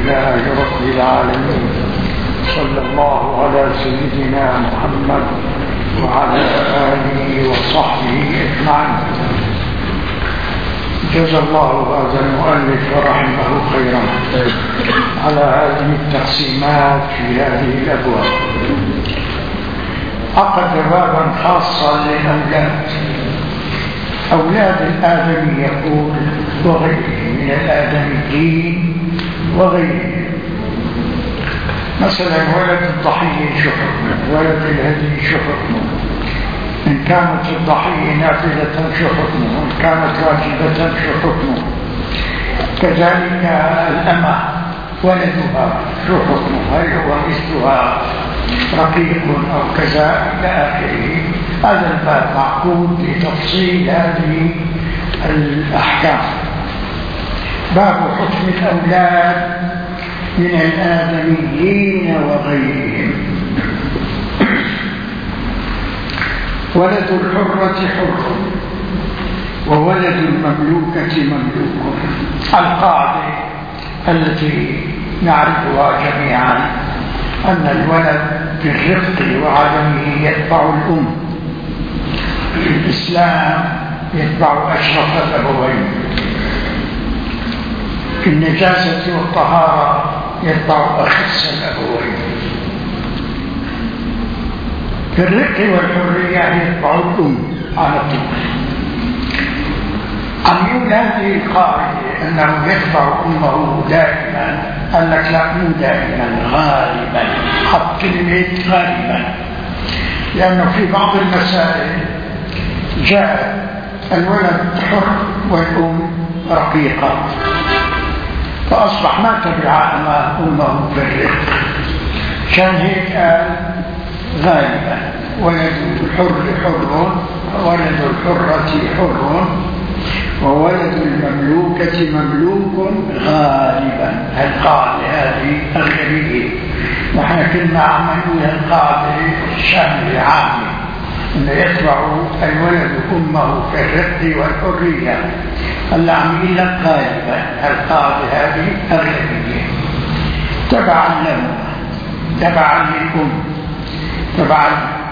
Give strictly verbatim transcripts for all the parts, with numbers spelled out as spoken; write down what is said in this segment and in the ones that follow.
لله رب العالمين. صلى الله على سيدنا محمد وعلى آله وصحبه أجمعين. جزا الله هذا المؤلف ورحمه خيرا على هذه التقسيمات في هذه الأبواب. عقد بابا خاصا للأولاد، أولاد الآدمي يقول وغيره من الآدميين وغيره. مثلا ولد الضحية شو حكمه؟ ولد الهدي شو حكمه؟ إن كانت الضحية نافلة شو حكمه؟ إن كانت واجبة شو حكمه؟ كذلك الأمة ولدها شو حكمه؟ هل هو مثلها رقيق أو كذا إلى آخره. هذا الباب معقود لتفصيل هذه الأحكام. باب حكم الأولاد من الآدميين وغيرهم. ولد الحرة حر وولد المملوكة مملوك. القاعدة التي نعرفها جميعا أن الولد بالرفق وعدمه يتبع الأم. في الإسلام يتبع أشرف الأبوين. في النجاسة والطهارة يتبع أخس الأبوين. في الرق والحرية يتبع الأم على طول. عن هذه القاعدة أنه يتبع أمه دائما، قال لك لا مو دائما، غالبا. حط كلمة غالبا لأنه في بعض المسائل جاء الولد حر والأم رقيقة، فأصبح ما تبع أمه في الرق. كان هيك قال غالبا ولد الحر حر وولد الحرة حر وولد المملوكة مملوك غالبا. القاعدة هذه أغلبية. نحن كنا عم نقول القاعدة شاملة عامة أنه يتبع الولد أمه في الرق والحرية. هلا عم يقول لك غالبا. القاعدة هذه أغلبية تبعا له، تبعا للأم، تبعا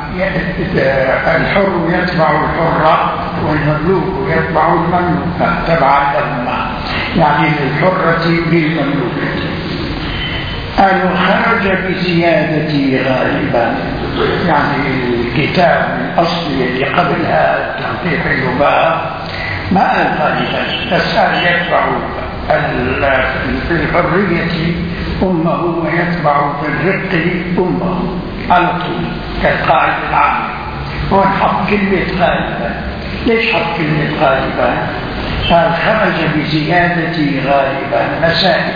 الحر يتبع الحرة والمملوك يتبع المملوكة تبعا لهما، يعني للحرة للمملوكة. قالوا خرج بزيادة غالبا، يعني الكتاب الأصلي اللي قبلها تنقيح اللباب ما قال غالبا، بس قال يتبع في الحرية أمه ويتبع في الرق أمه على طول كالقاعدة العامة. ونحط كلمة غالبا. ليش حط كلمة غالبا؟ قال خرج بزيادة غالبا. مسائل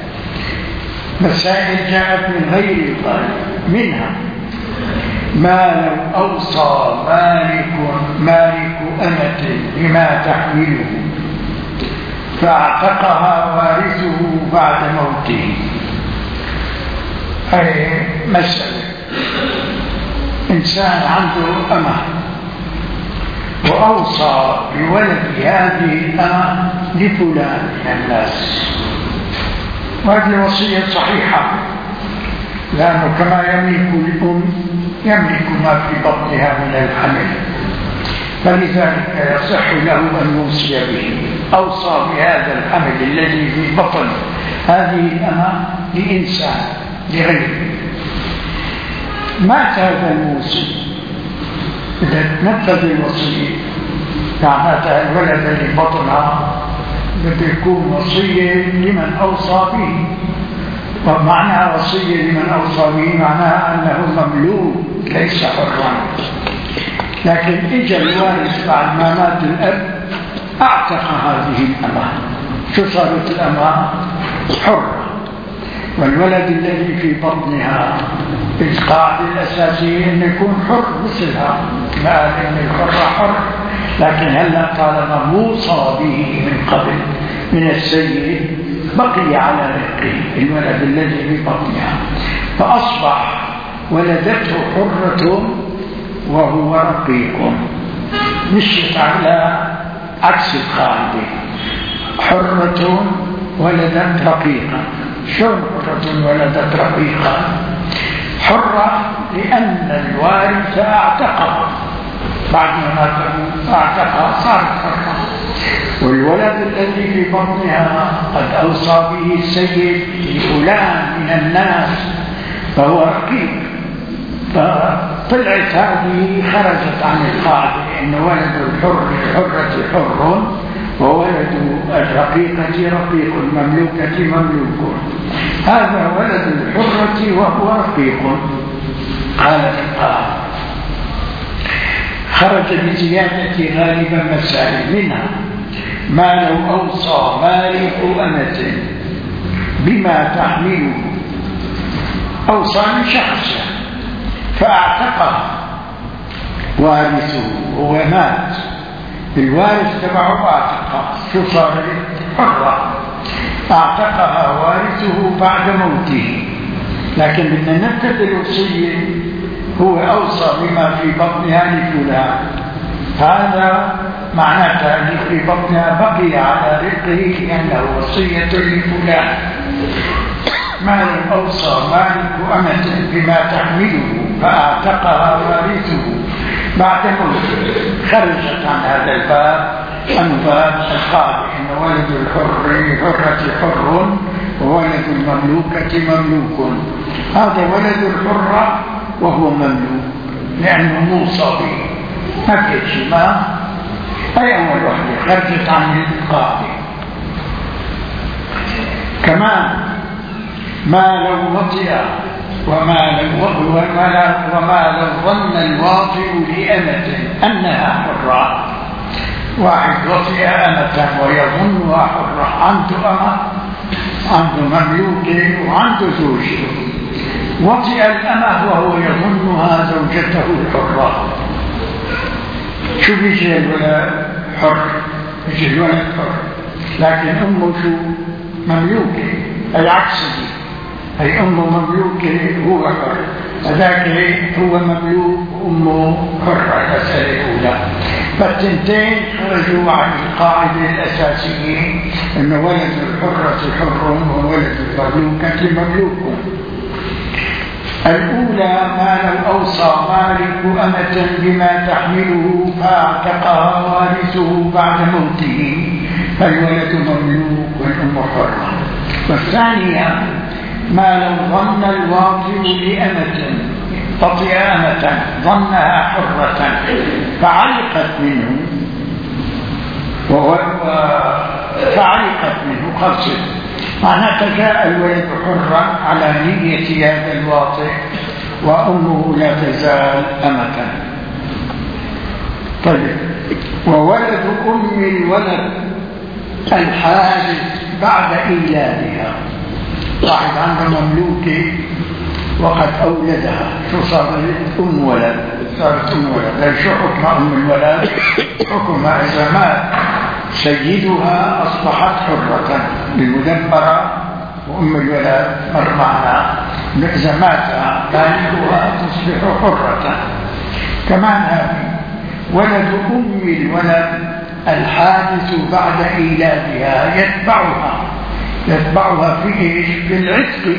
مسائل جاءت من غير الغالب. منها ما لو أوصى مالك مالك أمة بما تحمله فاعتقها وارثه بعد موته. أي مسألة إنسان عنده أمة وأوصى بولد هذه الأمة لفلان من الناس، وهذه الوصية صحيحة لأنه كما يملك الأم يملك ما في بطنها من الحمل، فلذلك يصح له أن يوصي به. أوصى بهذا الحمل الذي في بطن هذه الأمة لإنسان لغيره. مات هذا الموصي، إذا نفذ الوصية معناتها الولد اللي بطنها بده يكون وصية لمن أوصى به. ومعنى وصية لمن أوصى به معناها أنه مملوك ليس حرا. لكن إجا الوارث بعد ما مات الأب أعتق هذه الأمة. شو صارت الأمة؟ حرة. والولد الذي في بطنها القاعدة الأساسية أن يكون حر مثلها، ما أن الحر حر. لكن هلا طالما موصى به من قبل من السيد بقي على رقه الولد الذي في بطنها، فأصبح ولدته حرة وهو رقيق. مشيت على عكس القاعدة، حرة ولدت رقيقا. شلون حرة ولدت رقيقا؟ حرة لأن الوارث اعتقها، بعد ما اعتقها صارت حرة. والولد الذي في بطنها قد أوصى به السيد لفلان من الناس فهو رقيق، فطلعت هذه خرجت عن القاعدة إن ولد الحر الحرة حر وولد الرقيقة رقيق، المملوكة مملوك. هذا ولد الحرة وهو رقيق. قالت القاعدة خرج بزيادة غالبا مسائل، منها ما لو أوصى مالك أمة بما تحمله، أوصى من شخص فاعتقه وارثه ومات، الوارث تبعه اعتقه، شو صار؟ حرة. اعتقها وارثه بعد موته، لكن بدنا ننفذ الوصية. هو أوصى بما في بطنها لفلان، هذا معناتها اللي في بطنها بقي على رقه لأنه وصية لفلان. ما لو أوصى مالك أمة بما تحمله فأعتقها وارثه بعد موته، خرجت عن هذا الباب عن باب القاعدة إن ولد الحر حرة حر وولد المملوكة مملوك. هذا ولد الحرة وهو مملوك لأنه موصى به، ما في شيء. ما أي أول وحدة خرجت عن القاعدة. كمان ما لو وطئ وما لو وما, وما لو ظن الواطئ لأمة أنها حرة. واحد وطئ أمة ويظنها حرة، عنده أمة، عنده مملوكة وعنده زوجته، وطئ الأمة وهو يظنها زوجته الحرة. شو بيجي الولد حر؟ بيجي الولد حر، لكن أمه شو؟ مملوكة. العكس دي، هي أمه مملوكة هو حر، هذاك هو مملوك وأمه حرة. المسألة الأولى. فالتنتين خرجوا عن القاعدة الأساسية أن ولد الحرة حر وولد المملوكة مملوك. الأولى ما لو أوصى مالك أمة بما تحمله فاعتقها وارثه بعد موته فالولد مملوك والأم حرة. والثانية ما لو ظن الواطئ لأمة تطئ أمة ظنها حرة فعلقت منه فعلقت منه خلصت، معناتها جاء الولد حرا على نية هذا الواطئ وأمه لا تزال أمة. طيب، وولد أم الولد الحادث بعد إيلادها. واحد عنده مملوكة وقد أولدها، شو صار؟ أم ولد، صارت أم ولد. شو حكم أم الولد؟ حكمها إذا مات سيدها أصبحت حرة بالمدبرة، وأم الولد مر معنا إذا مات مالكها تصبح حرة. كمان هذه ولد أم الولد الحادث بعد إيلادها يتبعها يتبعها في إيش؟ في العتق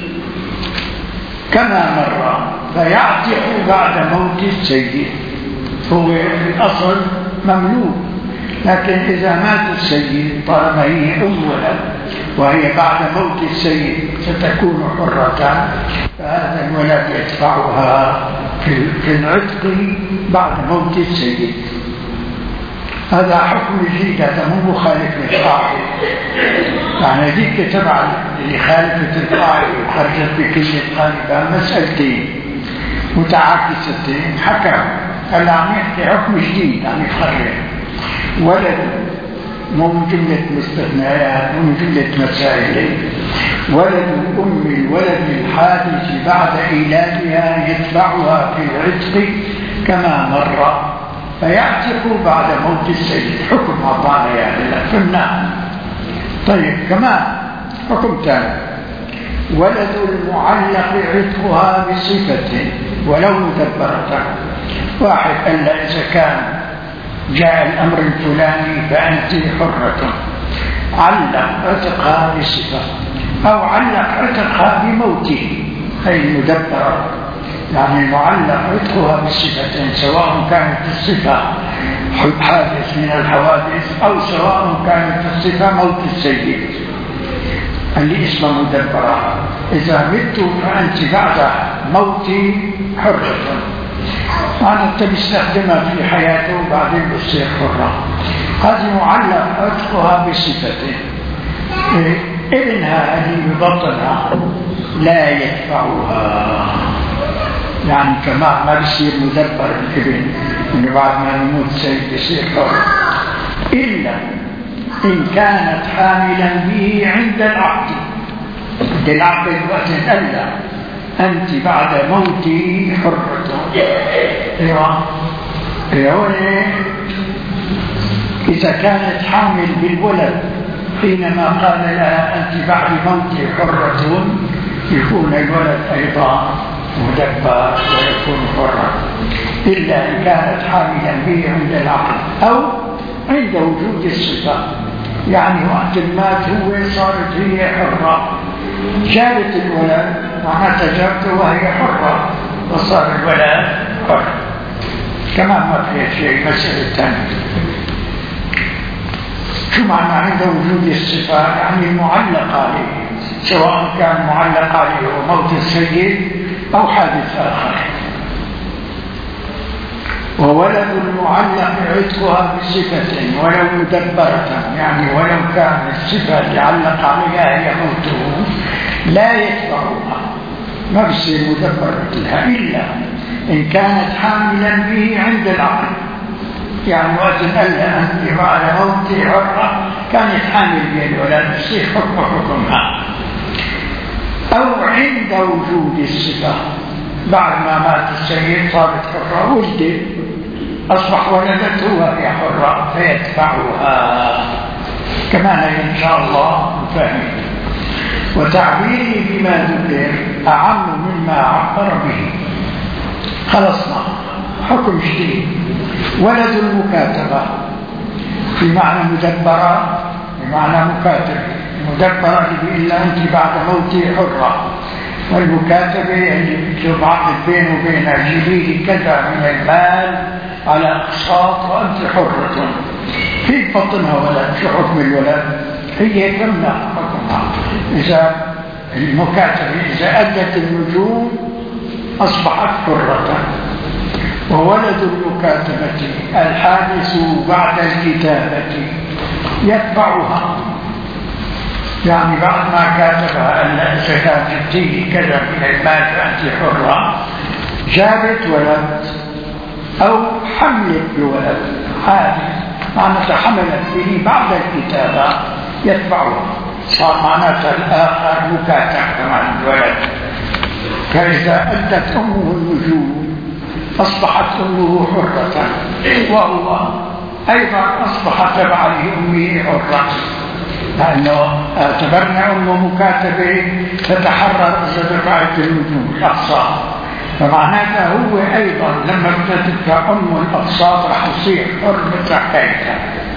كما مر، فيعتق بعد موت السيد. هو في الأصل مملوك، لكن إذا مات السيد طالما هي أم ولد وهي بعد موت السيد ستكون حرة، فهذا الولد يتبعها في العتق بعد موت السيد. هذا حكم جديد، هذا مو مخالف للقاعدة. يعني ذيك تبع اللي خالفت القاعدة وخرجت بكلمة قالبة مسألتين متعاكستين حكم. هلا عم يحكي حكم جديد عم يخرج ولد، مو من جملة مستثنيات، مو من جملة مسائل. ولد أم الولد الحادث بعد إيلادها يتبعها في العتق كما مر، فيعتق بعد موت السيد. حكم أعطانا يعني فهمنا. طيب، كمان حكم ثاني، ولد المعلق عتقها بصفة ولو مدبرة. واحد قال له إذا كان جاء الأمر الفلاني فأنت حرة، علق عتقها بصفة، أو علق عتقها بموته أي المدبرة، يعني معلق عتقها بصفتين، سواء كانت الصفة حادث من الحوادث أو سواء كانت الصفة موت السيد اللي اسمه مدبرة. إذا مت فأنت بعد موتي حرة، أنا بيستخدمها في حياته وبعدين بتصير حرة. هذه معلق عتقها بصفتين، ابنها اللي ببطنها لا يدفعها، يعني كمان ما بيصير مدبر الابن انه بعد ما يموت سيد يصير حر، الا ان كانت حاملا به عند العقد. عند العقد وقت الا انت بعد موتي حرة. ايوه ايوه اذا كانت حامل بالولد حينما قال لها أنت بعد موتي حرة، يكون الولد أيضا مدبر ويكون حرا، إلا إن كانت حاملا به عند العقل أو عند وجود الصفة. يعني وقت المات هو صارت هي حرة، جابت الولد معناتها جابته وهي حرة وصار الولد حر. كمان ما فيها شيء، مسألة ثانية. شو معنى عند وجود الصفة؟ يعني المعلق عليه، سواء كان معلق عليه موت السيد أو حادث آخر. وولد المعلق عتقها بصفة ولو مدبرة، يعني ولو كان الصفة اللي علق عليها هي موته لا يتبعها، ما بصير مدبرة لها إلا إن كانت حاملا به عند العقل. يعني وقت قال لها أنت بعد موتي حرة كانت حامل بها الولد، يصير حكم حكمها. أو عند وجود الصفة، بعد ما مات السيد صارت حرة، ولدت أصبح ولدته وهي حرة فيتبعها. كمان إن شاء الله نفهم. وتعبيري بما ذكر أعم مما عبر به. خلصنا حكم جديد. ولد المكاتبة في معنى مدبرة، بمعنى مكاتبة. المدبرة اللي بيقول لها أنت بعد موتي حرة، والمكاتبة اللي بيكتب عقد بينه وبينها جيبي لي كذا من المال على أقساط وأنت حرة. في بطنها ولد، شو حكم الولد؟ هي تمنع حكمها. إذا المكاتبة إذا أدت النجوم أصبحت حرة. وولد المكاتبة الحادث بعد الكتابة يتبعها، يعني بعد ما كاتبها أن إذا كانت جبتي كذا من المال فأنت حرة، جابت ولد أو حملت بولد حادث معناتها حملت به بعد الكتابة يتبعها، صار معناتها الآخر مكاتب كمان الولد. فإذا أدت أمه النجوم أصبحت أمه حرة، وهو أيضا أصبح تبع لأمه حرة، لأنه اعتبرنا أمه مكاتبة تتحرر إذا دفعت النجوم الأقساط، فمعناتها هو أيضا لما بتدفع أمه الأقساط رح يصير حر مثل حكايتها.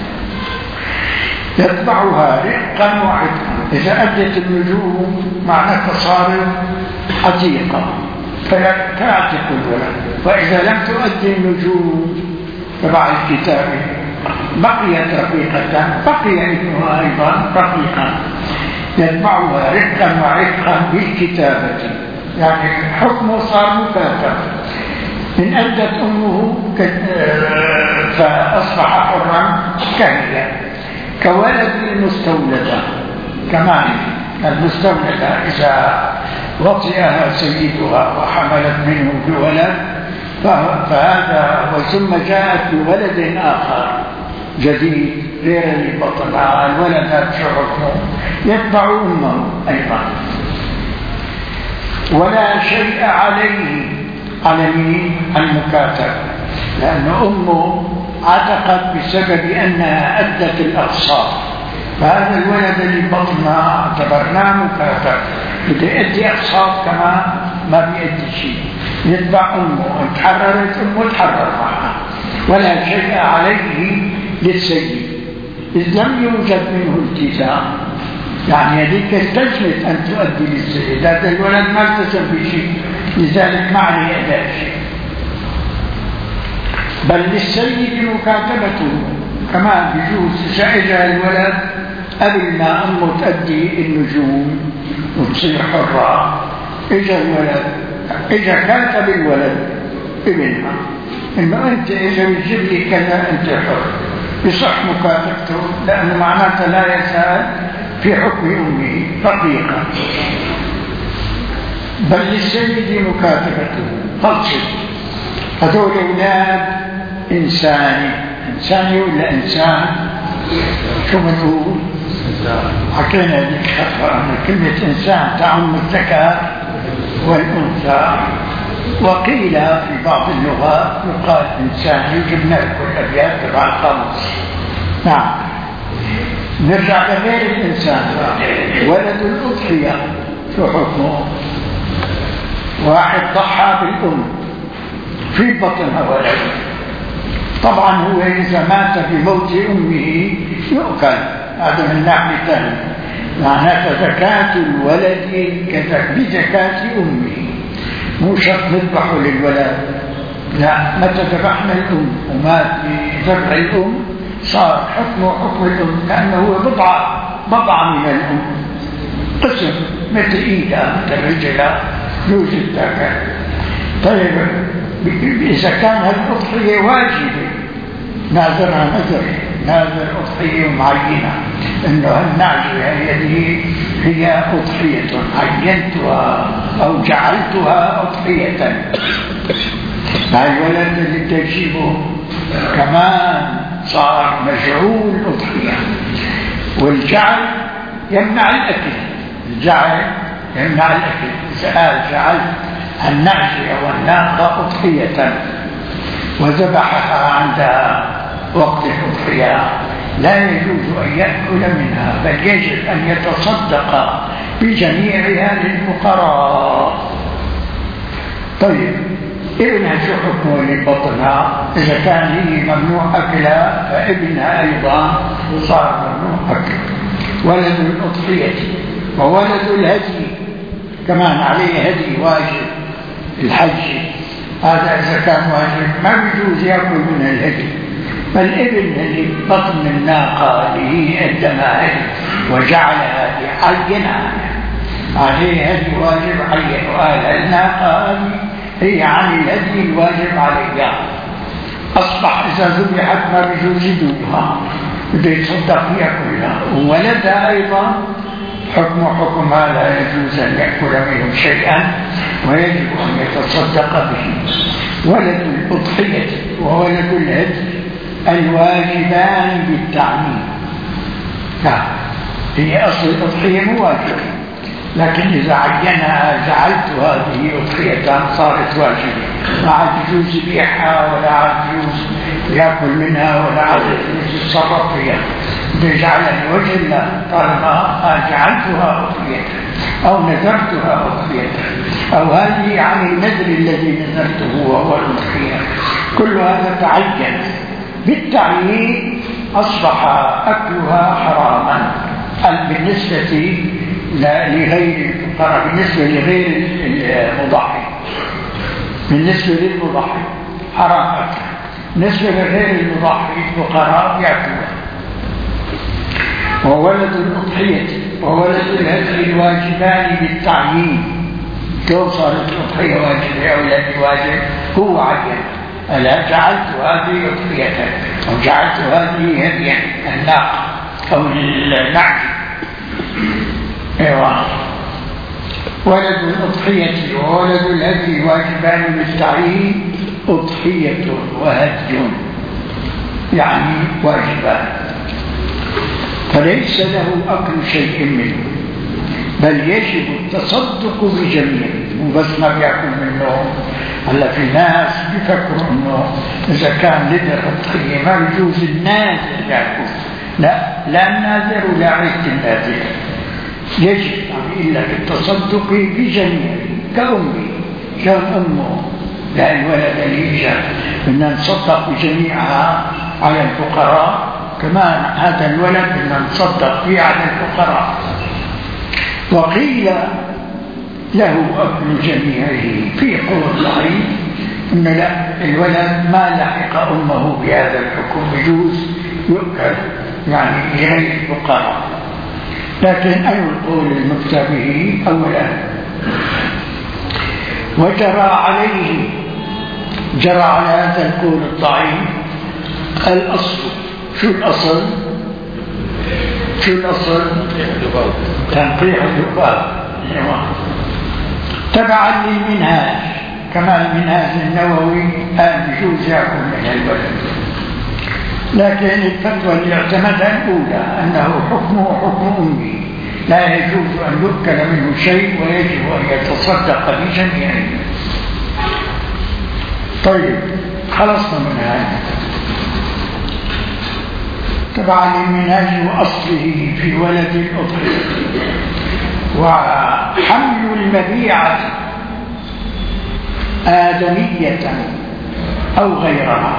يتبعها رقا وعتقا. إذا أدت النجوم معناتها صارت عتيقة فتعتق الولد، وإذا لم تؤدي النجوم تبع الكتابة بقيت رقيقة، بقي ابنها أيضا رقيقا. يتبعها رقا وعتقا بالكتابة، يعني حكمه صار مكاتب. إن أدت أمه فأصبح حرا كهيا. كولد المستولدة كمان، المستولدة إذا وطئها سيدها وحملت منه بولد فهذا، وثم جاءت بولد آخر جديد غير اللي بطنها، الولد شو حكمه؟ يتبع أمه أيضا. ولا شيء عليه، على مين؟ المكاتب، لأن أمه عتقت بسبب أنها أدت الأقساط، فهذا الولد اللي بطنها اعتبرناه مكاتب، بده يؤدي أقساط كمان ما بيؤدي شيء، يتبع أمه. إن تحررت أمه تحرر معها. ولا شيء عليه للسيد إذ لم يوجد منه التزام، يعني هذيك استلزمت أن تؤدي للسيد، هذا الولد ما التزم بشيء، لذلك ما عليه أداء شيء. بل للسيد مكاتبته كمان بجوز إذا الولد قبل ما أمه تؤدي النجوم وتصير حرة، إجا الولد إجا كاتب الولد ابنها إنه أنت إذا بتجيب لي كذا أنت حر، يصح مكاتبته لأنه معناته لا يزال في حكم أمه رقيقا. بل للسيد مكاتبته خلصت. هذول أولاد إنساني، إنساني ولا إنسان؟ شو بنقول؟ حكينا هذيك خطوة أن كلمة إنسان تعم الذكر والأنثى، وقيل في بعض اللغات يقال إنسان، يجبنا لكم الأبيات تبع القاموس. نعم. نرجع لغير الإنسان. ولد الأضحية شو حكمه؟ واحد ضحى بالأم في بطنها ولد، طبعا هو إذا مات بموت أمه يؤكل، هذا من ناحية ثانية، معناته زكاة الولد بزكاة أمه، مو شرط نذبحه للولد، لا، متى ذبحنا الأم ومات بذبح الأم صار حكمه حكم الأم، لأنه هو بضعة بضعة من الأم، قسم مثل إيدها مثل رجلها يوجد ذاك. طيب إذا كان هالأضحية واجبة ناظرها نذر ناظر أضحية معينة، إنه هالنعجة هذه هي أضحية عينتها أو جعلتها أضحية. الولد اللي تجيبه كمان صار مجعول أضحية، والجعل يمنع الأكل، الجعل يمنع الأكل. سأل جعلت النعجة والناقة أضحية وذبحها عند وقت الأضحية، لا يجوز أن يأكل منها، بل يجب أن يتصدق بجميعها للفقراء. طيب ابنها شو حكمه لبطنها؟ إذا كان هي ممنوع أكلها فابنها أيضا صار ممنوع أكلها. ولد الأضحية وولد الهدي كمان عليه هدي واجب، الحج هذا إذا كان واجب ما بيجوز يأكل من الهدي، فالابن اللي بطن الناقة اللي هي قدمها هدي وجعلها عينها عليه هدي واجب عين، وقال الناقة هذه هي عن الهدي الواجب عليها، أصبح إذا ذبحت ما بيجوز يذوبها، بده يتصدق فيها كلها. وولدها أيضا حكم حكمها لا يجوز أن يأكل منه شيئا ويجب أن يتصدق به. ولد الأضحية وولد الهدي الواجبان بالتعميم. هي أصل الأضحية مو واجبة، لكن إذا عينها جعلت هذه أضحية صارت واجبة، ما عاد يجوز يبيعها ولا عاد يجوز يأكل منها ولا عاد يجوز يتصرف فيها، بجعلها لوجه الله طالما جعلتها أضحية أو نذرتها أضحية، أو هذه عن النذر الذي نذرته وهو الأضحية. كل هذا تعين بالتعيين، أصبح أكلها حراما بالنسبة لغير الفقراء، بالنسبة لغير المضحي، بالنسبة للمضحي حرام أكل، بالنسبة لغير المضحي الفقراء يأكلها. وولد الأضحية وولد الهدي الواجبان بالتعيين. كيف صارت الأضحية واجبة أو الهدي واجب؟ هو عين، ألا جعلت هذه أضحية أو جعلت هذه هديا، الناقة أو النعج. ايوه. ولد الأضحية وولد الهدي واجبان بالتعيين، أضحية وهدي يعني واجبان، فليس له أكل شيء منه، بل يجب التصدق بجميع. وبس ما بيأكل منه. هلا في ناس بيفكروا انه اذا كان لدر أضحية ما بيجوز النازل يأكل، لا، لا النازل ولا عيد النازل، يجب أن إلا التصدق بجميع كأمي كان أمه، لا الولد اللي يجب بدنا نصدق بجميعها على الفقراء، كمان هذا الولد بدنا نصدق فيه على الفقراء. وقيل له أكل جميعه في قول ضعيف إن لا الولد ما لحق أمه بهذا الحكم يجوز يؤكل يعني لغير الفقراء. لكن أي القول المفتى به أولا. وجرى عليه جرى على هذا القول الضعيف الأصل. شو الأصل؟ شو الأصل؟ تنقيح الذباب تبعا للمنهاج، كما المنهاج النووي قال بجوز يأكل من الولد. لكن الفتوى اللي اعتمدها الأولى أنه حكمه حكم أمي، لا يجوز أن يؤكل منه شيء ويجب أن يتصدق بجميعه. طيب خلصنا من هذا. تبعا للمنهاج وأصله في ولد الأضحية. وحمل المبيعة آدمية أو غيرها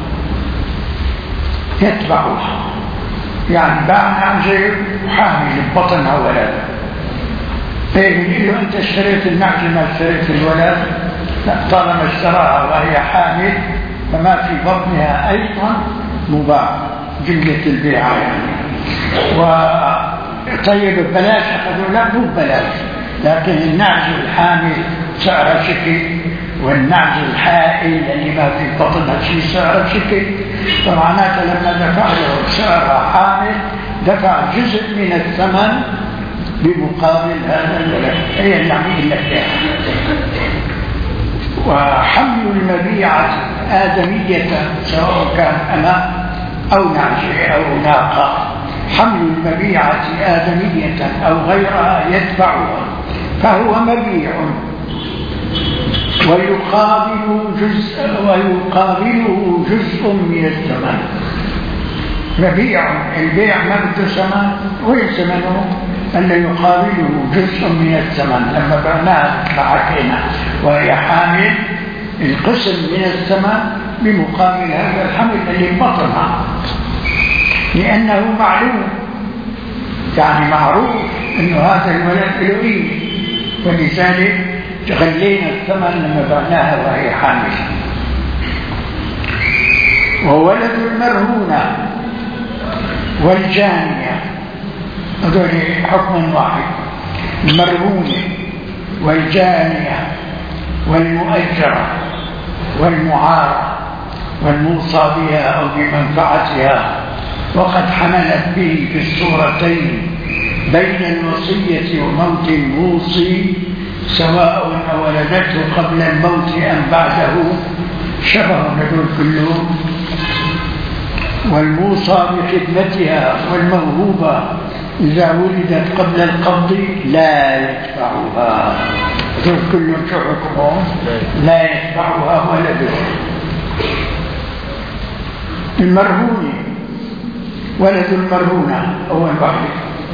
يتبعها، يعني باعنا عن غير حامل بطنها ولد. ايه بنقول له انت اشتريت النعجة ما اشتريت الولد؟ لا، طالما اشتراها وهي حامل فما في بطنها ايضا مباع، جملة البيعة يعني. و طيب ببلاش اخذوا؟ لا مو ببلاش، لكن النعجة الحامل سعرها شكل، والنعج الحائل اللي ما في بطنها شيء سعرها شكل، فمعناته لما دفع له سعرها حامل دفع جزء من الثمن بمقابل هذا الولد. هي اللي عم يقول لك. وحمل المبيعة آدمية سواء كان أمة أو نعجة أو ناقة، حمل المبيعة آدمية أو غيرها يتبعها فهو مبيع ويقابل جزء ويقابله جزء من الثمن. مبيع البيع ما بده ثمن، وين ثمنه؟ أن يقابله جزء من الثمن. لما بعناها حكينا وهي حامل القسم من الثمن بمقابل هذا الحمل اللي بطنها، لأنه معلوم يعني معروف أنه هذا الولد له إيه، ولذلك غلينا الثمن لما بعناها وهي حامل. وولد المرهونة والجانية هذول حكم واحد، المرهونة والجانية والمؤجرة والمعارة والموصى بها أو بمنفعتها، وقد حملت به في الصورتين بين الوصية وموت الموصي سواء ولدته قبل الموت أم بعده، شبه هذول كلهم. والموصى بخدمتها والموهوبة إذا ولدت قبل القبض لا يتبعها، هذول كلهم شو حكمهم؟ لا يتبعها ولده. المرهون ولد المرهونة أول واحد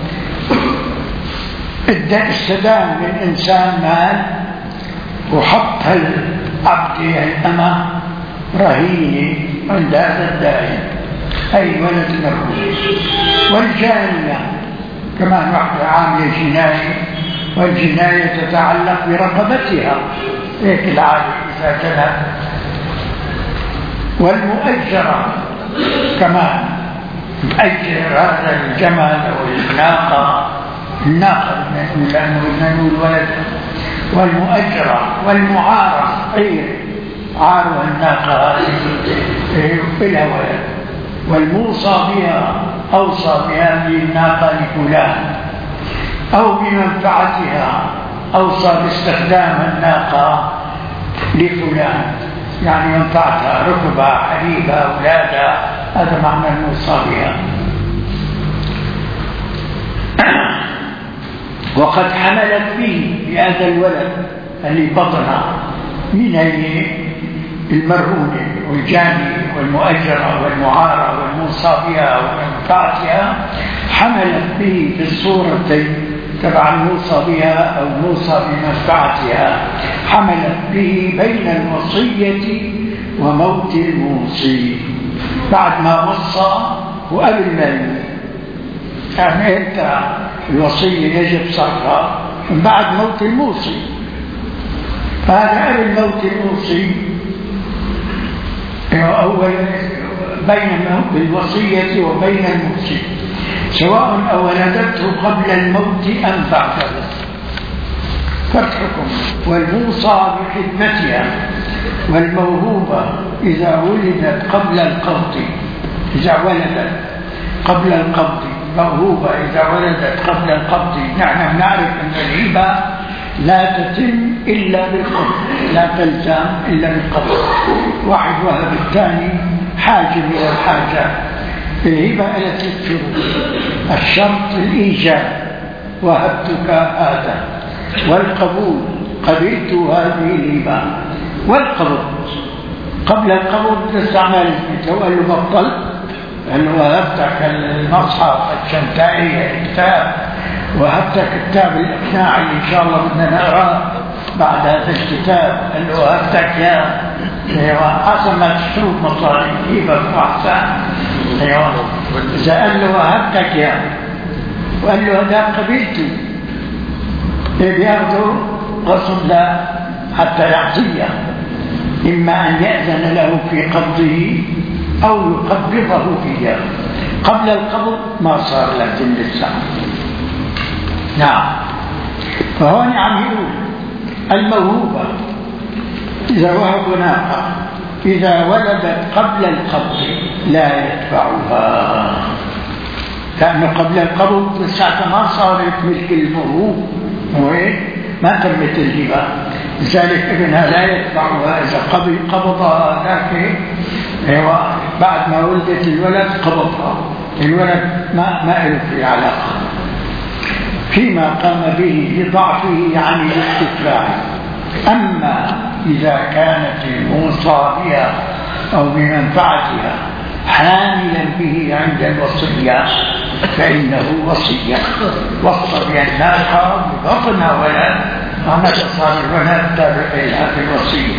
استدام من إنسان مال وحط هالعبد الأمة رهينة عند هذا الدائن، أي ولد مرهون. والجانية كمان واحدة عاملة جناية، والجناية تتعلق برقبتها، هيك العادة إذا جنت. والمؤجرة كمان مؤجر هذا الجمل أو الناقة، الناقة لأنه نقول ولد. والمؤجرة والمعارة غير عارها الناقة بلا ولد. والموصى بها أوصى بهذه الناقة لفلان أو بمنفعتها أوصى باستخدام الناقة لفلان، يعني منفعتها ركبها حليبها أولادها، هذا معنى الموصى بها. وقد حملت به بهذا الولد اللي بطنها من هي المرهونة والجانية والمؤجرة والمعارة والموصى بها ومنفعتها، حملت به في الصورتين تبع الموصى بها أو الموصى بمنفعتها، حملت به بين الوصية وموت الموصي، بعد ما وصى وقبل ما يموت. يعني انت الوصية يجب صرفها من بعد موت الموصي. فهذا قبل موت الموصي أول بين الوصية وبين الموصي، سواء أولدته قبل الموت أم بعده، فاتحكم. والموصى بخدمتها والموهوبة إذا ولدت قبل القبض، إذا ولدت قبل القبض، موهوبة إذا ولدت قبل القبض. نحن نعرف أن الهبة لا تتم إلا بالقبض، لا تلزم إلا بالقبض. واحد وهب الثاني حاجة إلى الحاجة. الهبة إلى ست شروط: الشرط الإيجاب، وهبتك هذا، والقبول، قبلت هذه الهبة، والقبض. قبل القبض استعمال لو قال له بطل، قال له وهبتك المصحف الشنتائي الكتاب، وهبتك كتاب الإقناع اللي إن شاء الله بدنا نقرأ بعد هذا الكتاب، قال له وهبتك يا ايوه حسب ما تشتروك مصاري هبة وأحسن. ايوه إذا قال له وهبتك يا وقال له هذا قبلته، بياخده غصب له حتى يعطيه، إما أن يأذن له في قبضه أو يقبضه إياه. قبل القبض ما صار لازم لسه. نعم. فهون عم يقول الموهوبة إذا وهب ناقة إذا ولدت قبل القبض لا يدفعها، لأنه قبل القبض لسه ما صارت ملك الموهوب، ما تمت الهبة، لذلك ابنها لا يدفعها. إذا قبل قبضها ذاك ايوه بعد ما ولدت الولد قبضها، الولد ما ما له في علاقة فيما قام به لضعفه عن الاستدفاع. أما إذا كانت الموصى بها أو بمنفعتها حاملا به عند الوصية فإنه وصية. وصى بأن الناقة ببطنها ولد، أنا صار الولد تابع إلى الوصية،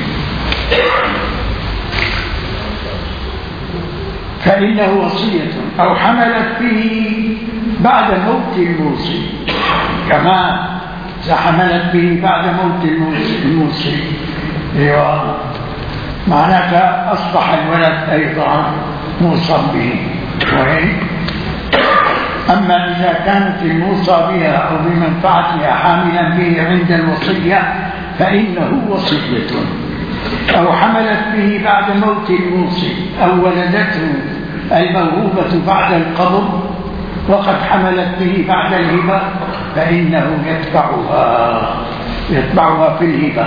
فإنه وصية. أو حملت به بعد موت الموصي، كما إذا حملت به بعد موت الموصي ايوه معناتها أصبح الولد أيضا موصى به. أما إذا كانت الموصى بها أو بمنفعتها حاملا به عند الوصية فإنه وصية. أو حملت به بعد موت الموصي أو ولدته الموهوبة بعد القبض وقد حملت به بعد الهبة فإنه يتبعها يتبعها في الهبة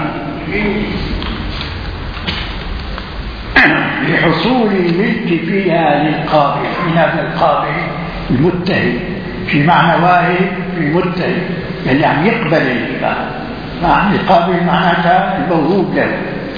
لحصول الملك فيها للقابل. من هذا القابل المتهم، في معنى واحد في متهم يعني عم يقبل الهبة، معنى القابل معناتها الموهوب له.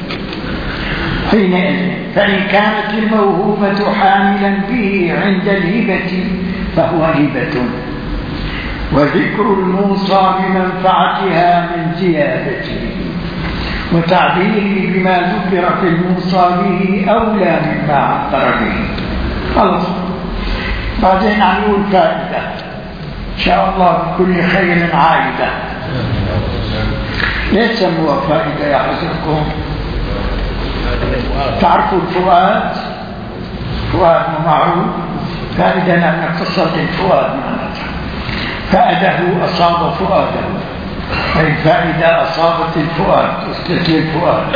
حينئذ فإن كانت الموهوبة حاملا به عند الهبة فهو هبة. وذكر الموصى بمنفعتها من زيادته وتعبيره بما ذكر في الموصى به أولى مما عبر به. خلص. بعدين عم نقول فائدة إن شاء الله بكل خير عائدة. ليش سموها فائدة يا حضرتكم؟ تعرفوا الفؤاد؟ فؤاد معروف، فائدة أن اتصل بالفؤاد معناتها فأده أصاب فؤاده، أي فائدة أصابت الفؤاد، وصلت للفؤاد.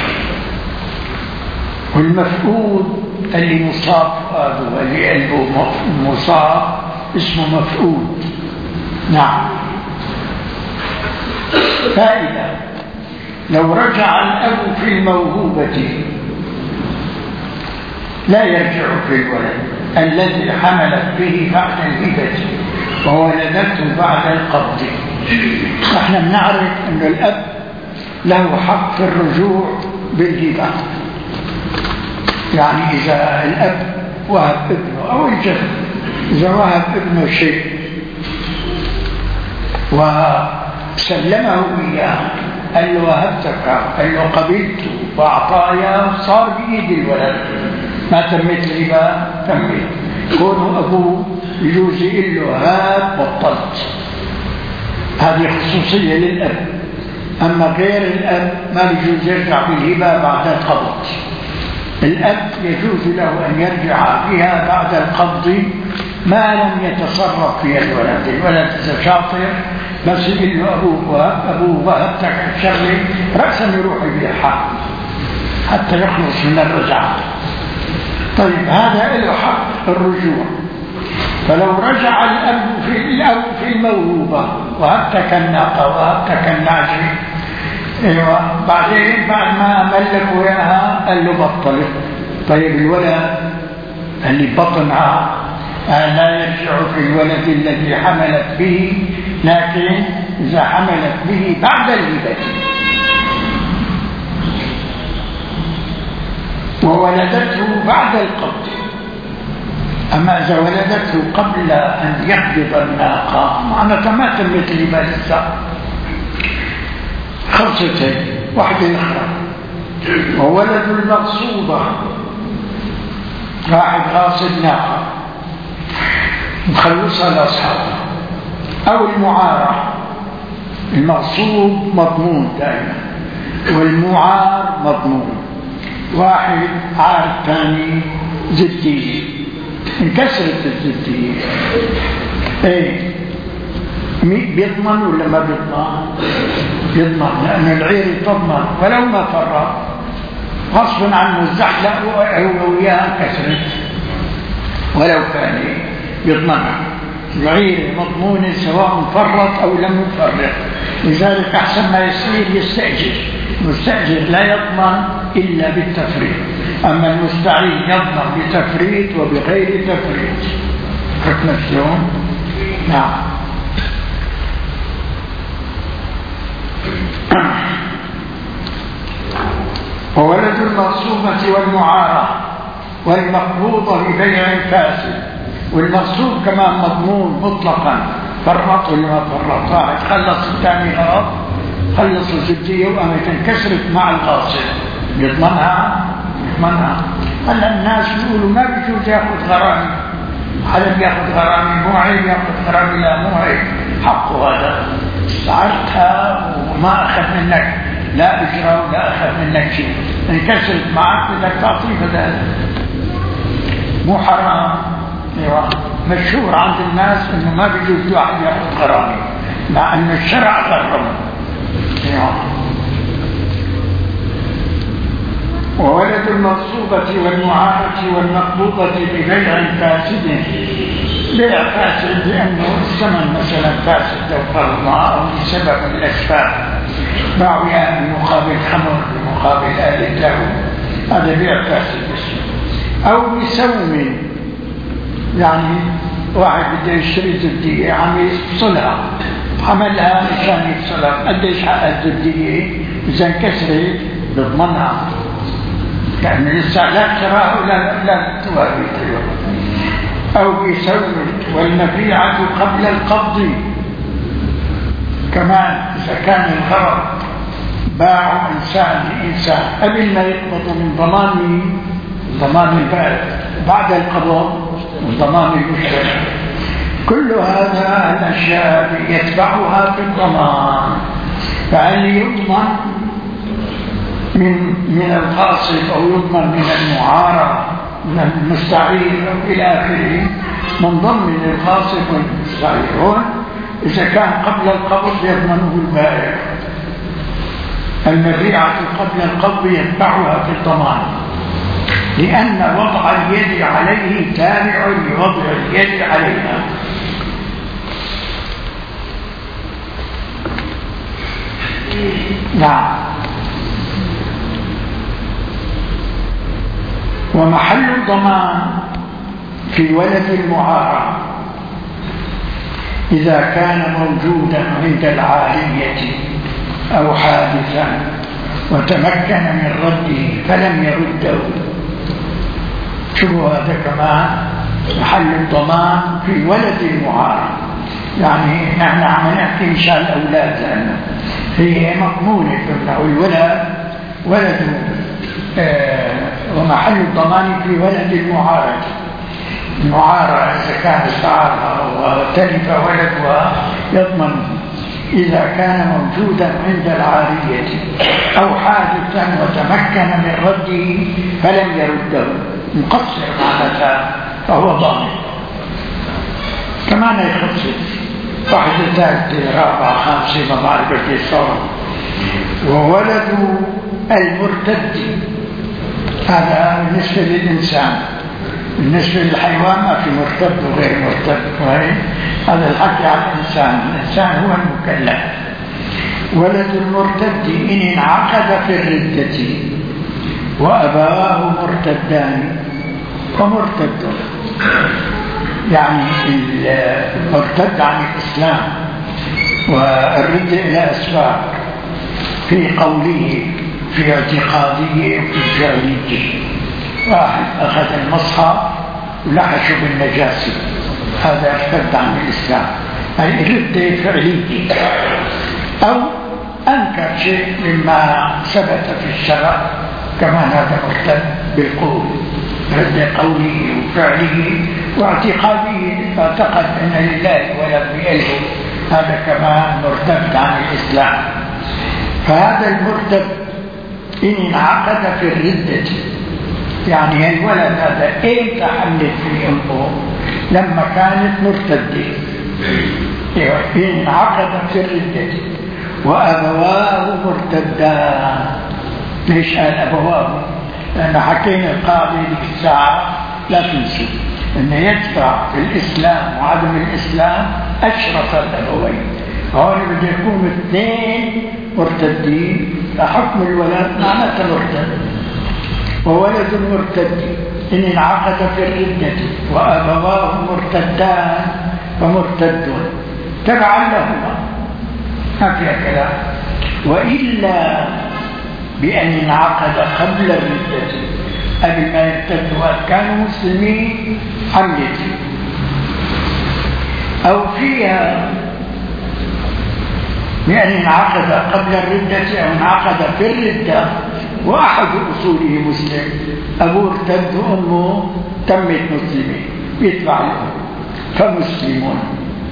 والمفقود اللي مصاب فؤاده، اللي قلبه مصاب اسمه مفقود. نعم. فائدة: لو رجع الأب في الموهوبة لا يرجع في الولد الذي حملت به بعد الهبة وولدته بعد القبض. نحن بنعرف أن الأب له حق في الرجوع بالهبة، يعني إذا الأب وهب ابنه أو الجد إذا وهب ابنه شيء وسلمه إياه قال له وهبتك، قال له قبلته وأعطاه، صار بإيد الولد، ما تمت الهبة تمت. كونه أبوه يجوز يقول له هات بطلت، هذه خصوصية للأب. أما غير الأب ما يجوز يرجع بالهبة بعد القبض. الأب يجوز له أن يرجع بها بعد القبض ما لم يتصرف فيها الولد. الولد إذا شاطر بس يقول له أبوه وهب أبوه وهبتك الشغلة رأسا يروح يبيعها حتى يخلص من الرجعة. طيب هذا له حق الرجوع. فلو رجع الأب في الأب في الموهوبة وهبتك الناقة وهبتك النعجة، ايوه بعدين بعد ما ملكوا اياها قال له بطلت. طيب الولد اللي بطنها لا يرجع في الولد الذي حملت به، لكن إذا حملت به بعد الهبة وولدته بعد القبض. أما إذا ولدته قبل أن يقبض الناقة معناتها ما تمت الهبة لسه، خلصتين واحدة أخرى. وولد المغصوبة واحد غاصب ناقة مخلصها لأصحابه، أو المعارة. المغصوب مضمون دائما والمعار مضمون. واحد عار ثاني زدية، انكسرت الزدية، ايه بيضمن ولا ما بيضمن؟ بيضمن، لأن العير تضمن ولو ما فرط غصبا عنه الزحلق هو وياها انكسرت ولو كان يضمنها. العير مضمونة سواء فرط أو لم يفرط. لذلك أحسن ما يصير يستأجر. المستأجر لا يضمن إلا بالتفريط، أما المستعين يضمن بتفريط وبغير تفريط. حكم الشؤون. نعم. وولد المغصوبة والمعارة والمقبوضة ببيع فاسد. والمغصوب كمان مضمون مطلقا، فرط ولا ما فرط. واحد خلص الثاني غلط، خلص الزبدية وقامت انكسرت مع الغاصب، يضمنها يضمنها. هلا الناس بيقولوا ما بيجوز ياخذ غرامي، حدا بياخذ غرامي، مو عيب ياخذ غرامي، لا مو عيب، حقه هذا. استعرتها وما اخذ منك لا اجره ولا اخذ منك شيء، انكسرت معك بدك تعطيه بدل، مو حرام. ايوه مشهور عند الناس انه ما بيجوز واحد ياخذ غرامي مع ان الشرع غرمه. ايوه. وولد المغصوبة والمعارة والمقبوضة ببيع فاسد. بيع فاسد لأنه الثمن مثلا فاسد لو فرضنا أو بسبب من الأسباب، باعوا يعني بمقابل خمر بمقابل آلة له، هذا بيع فاسد. أو بسوم، يعني واحد بده يشتري زبدية عم يفصلها، عملها مشان يفصلها، قديش حق الزبدية؟ إذا انكسرت بضمنها لأن لسه لا تراه لا لا توابي. أو بسوم. والمبيعة قبل القبض كمان إذا كان الغرض باع إنسان لإنسان قبل ما يقبض من ضمان مين؟ ضمان البائع، بعد القبض من ضمان المشتري. كل هذا الأشياء يتبعها في الضمان. فهل يضمن من من الغاصب أو يضمن من المعارة من المستعير أو إلى آخره؟ من ضمن الغاصب والمستعيرون إذا كان قبل القبض يضمنه البائع. المبيعة قبل القبض يتبعها في الضمان، لأن وضع اليد عليه تابع لوضع اليد عليها. نعم. ومحل الضمان في ولد المعارة إذا كان موجودا عند العارية أو حادثا وتمكن من رده فلم يرده. شو هذا كمان محل الضمان في ولد المعارة. يعني نحن عم نحكي مشان الأولاد لأنه هي مضمونة، والولد ولده آه ومحل الضمان في ولد المعارة. المعارة إذا كانت تعارها وتلف ولدها يضمن إذا كان موجودا عند العارية أو حادثا وتمكن من رده فلم يرده مقصر معناتها فهو ضامن. كمان يخصص واحدة ثالثة رابعة خامسة ما بعرف كيف صار. وولد المرتد هذا بالنسبة للإنسان، بالنسبة للحيوان ما في مرتد وغير مرتد، وهي هذا الحكي على الإنسان. الإنسان هو المكلف. ولد المرتد إن انعقد في الردة وأبواه مرتدان ومرتد، يعني المرتد عن الإسلام والردة إلى أسباب في قوله في اعتقاديه وفي فعليه. واحد أخذ المصحف ولحشه بالنجاسة هذا ارتد عن الإسلام، أي ردة فعلية. أو أنكر شيء مما ثبت في الشرع كمان هذا مرتد بالقول، رد قوله وفعله واعتقاده، اعتقد أن لله ولم يلزم، هذا كمان مرتد عن الإسلام. فهذا المرتد إن انعقد في الردة، يعني الولد هذا إمتى حملت في أمه؟ لما كانت مرتدة. إن انعقد في الردة وأبواه مرتدان. ليش قال أبواه؟ لأن حكينا القاعدة ذيك الساعة لا تنسوا أن يدفع في الإسلام وعدم الإسلام أشرف الأبوين. هون بده يكونوا اثنين مرتدين فحكم الولد معناته مرتد. وولد المرتد إن انعقد في الردة وأبواه مرتدان فمرتد تبعا لهما، ما فيها كلام. وإلا بأن انعقد قبل الردة، قبل ما يرتدوا كانوا مسلمين حملت، أو فيها بأن انعقد قبل الردة أو انعقد في الردة وأحد أصوله مسلم، أبوه ارتد وأمه تمت مسلمين يتبع له فمسلمون.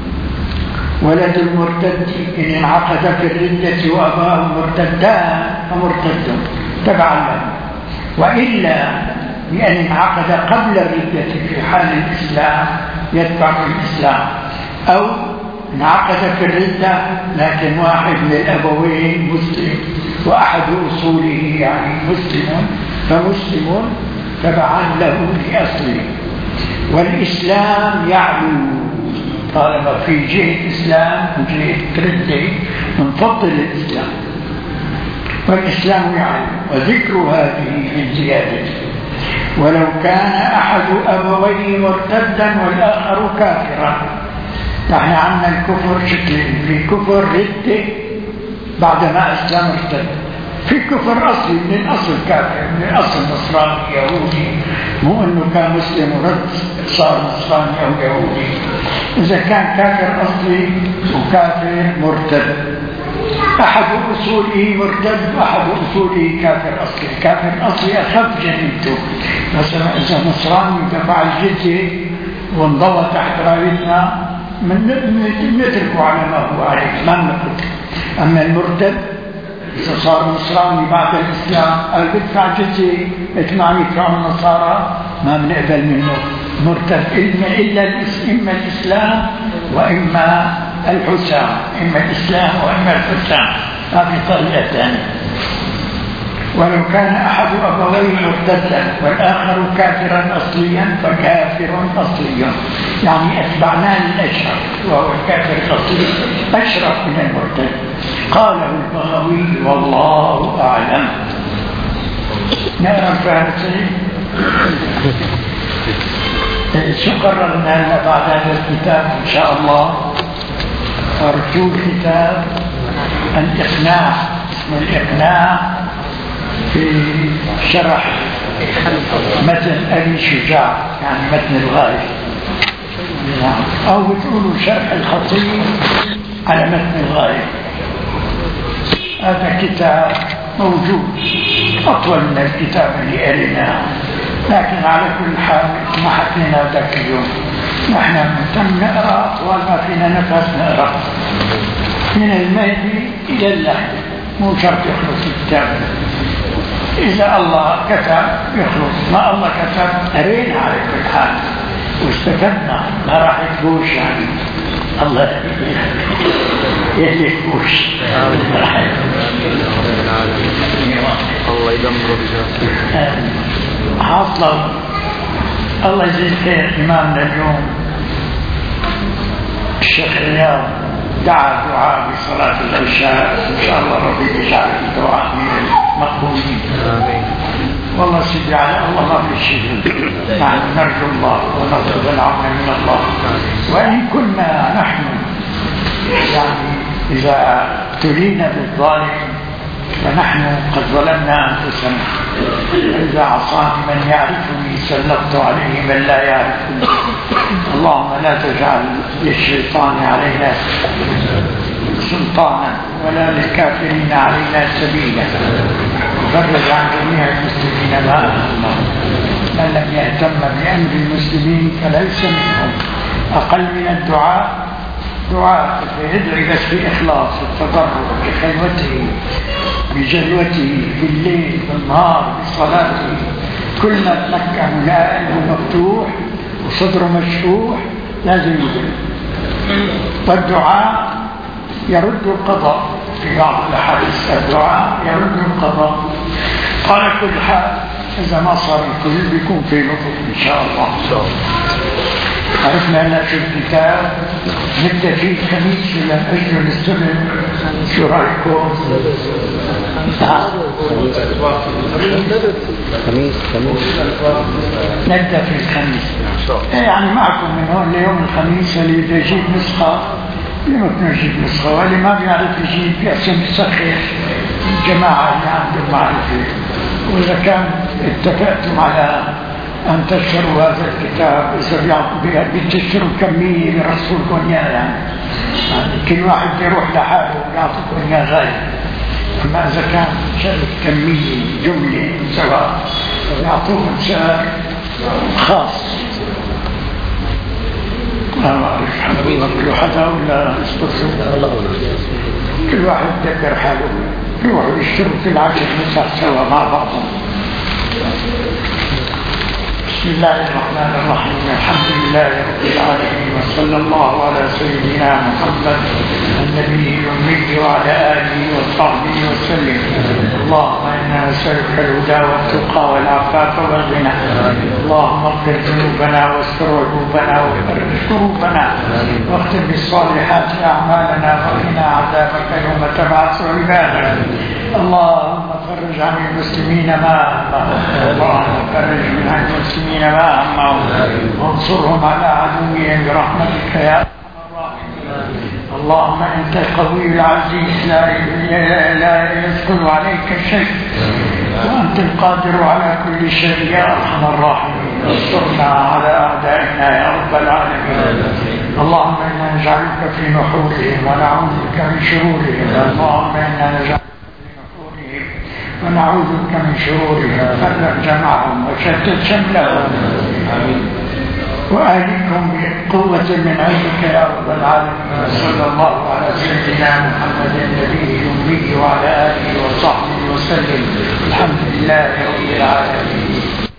ولد المرتد إن انعقد في الردة وأباه مرتدان فمرتد تبعا له. وإلا بأن انعقد قبل الردة في حال الإسلام يتبع الإسلام، أو انعقد في الردة لكن واحد من الأبوين مسلم وأحد أصوله يعني مسلم فمسلم تبعا له لأصله. والإسلام يعلو طالما في جهة إسلام وجهة ردة منفضل الإسلام، والإسلام يعلو وذكر هذه من زيادته. ولو كان أحد أبويه مرتدا والآخر كافرا، نحن عندنا الكفر شكلين، في كفر ردة بعدما أسلم ارتد، في كفر أصلي من الأصل كافر، من الأصل نصراني يهودي، مو أنه كان مسلم ورد صار نصراني أو يهودي. إذا كان كافر أصلي وكافر مرتد، أحد أصوله مرتد وأحد أصوله كافر أصلي. كافر أصلي أخف جريمته، مثلا إذا نصراني دفع الجزية وانضوى تحت رايتنا من نتركه على ما هو عليه ما نقول. أما المرتد إذا صار نصراني بعد الإسلام قال بدفع جزية مثل ما عم يدفعوا النصارى ما بنقبل منه مرتد، إما إلا إما الإسلام وإما الحسام، إما الإسلام وإما الحسام، ما في طريقة ثانية. ولو كان أحد أبويه مرتدا والآخر كافرا أصليا فكافر أصلي، يعني أتبعناه للأشرف وهو الكافر الأصلي أشرف من المرتد. قاله البغوي والله أعلم. نقرأ الفارسي. شو قررنا لنا بعد هذا الكتاب إن شاء الله؟ أرجو الكتاب الإقناع، اسم الإقناع في شرح متن أبي شجاع، يعني متن الغاية، أو بتقولوا شرح الخطيب على متن الغاية. هذا كتاب موجود أطول من الكتاب اللي قريناه، لكن على كل حال ما حكينا ذاك اليوم نحن مهتم نقرأ وما فينا نفس نقرأ. من المهدي إلى اللحد، مو شرط يخلص الكتاب. إذا الله كتب يخلص، ما الله كتب أرينا على كل حال واستفدنا، ما راح تبوش يعني. الله يهلك بوش. الله يدمر بجاه. حاصل الله يجزيه خير. إمامنا اليوم الشيخ رياض دعا دعاء بصلاة العشاء، إن شاء الله ربي يجعل الدعاء من المقبولين. والله سيدي على الله ما في شيء، نحن نرجو الله ونطلب العون من الله. وإن كنا نحن يعني إذا ابتلينا بالظالم فنحن قد ظلمنا أنفسنا. إذا عصاني من يعرفني سلطت عليه من لا يعرفني. اللهم لا تجعل للشيطان علينا سلطانا ولا للكافرين علينا سبيلا. فرج عن جميع المسلمين ما أهمهم. من لم يهتم بأمر المسلمين فليس منهم. أقل من الدعاء دعاء يدعي بس بإخلاص التضرع بخلوته بجلوته بالليل بالنهار بصلاته. كل ما تمكن لا قلبه مفتوح وصدره مشروح لازم يدعي. والدعاء يرد القضاء في بعض الأحاديث، الدعاء يرد القضاء. على كل حال إذا ما صار الكل بيكون في لطف إن شاء الله. عرفنا أن في الكتاب نبدأ فيه الخميس إلى أجل السنة. شو رأيكم؟ خميس خميس نبدأ في الخميس يعني معكم من هون ليوم الخميس. اللي بده يجيب نسخة يمكن يجيب نسخة، واللي ما بيعرف يجيب يقسم يسخر الجماعة اللي عندهم معرفة. وإذا كان اتفقتم على أن تشتروا هذا الكتاب، إذا بتشتروا كمية برسولكم إياه يعني. يعني كل واحد يروح لحاله ويعطيكم إياه غالي. أما إذا كان شرط كمية جملة سواء يعطوكم سعر خاص. لا أعرف حبيبي حدا ولا استفسر. كل واحد يدبر حاله، يروحوا يشتروا كل عشر نسخ سوا مع بعضهم. بسم الله الرحمن الرحيم. الحمد لله رب العالمين، وصلى الله على سيدنا محمد النبي الأمي وعلى آله وصحبه وسلم. اللهم إنا نسألك الهدى والتقى والعفاف والغنى. اللهم اغفر ذنوبنا واستر عيوبنا وفرج كروبنا واختم بالصالحات أعمالنا وقنا عذابك يوم تبعث عبادك. اللهم فرج عن المسلمين ما همهم. اللهم فرج عن المسلمين ما همهم وانصرهم على عدوهم برحمتك يا ارحم الراحمين. اللهم انت القوي العزيز لا لا يثقل عليك شيء، وانت القادر على كل شيء يا ارحم الراحمين. انصرنا على اعدائنا يا رب العالمين. اللهم انا نجعلك في نحورهم ونعوذ بك من شرورهم. اللهم انا نجعلك ونعوذ بك من شرورهم. فرق جمعهم وشتت شملهم وأهلكم بقوة من عندك يا رب العالمين. صلى الله على سيدنا محمد النبي الأمي وعلى آله وصحبه وسلم. الحمد لله رب العالمين.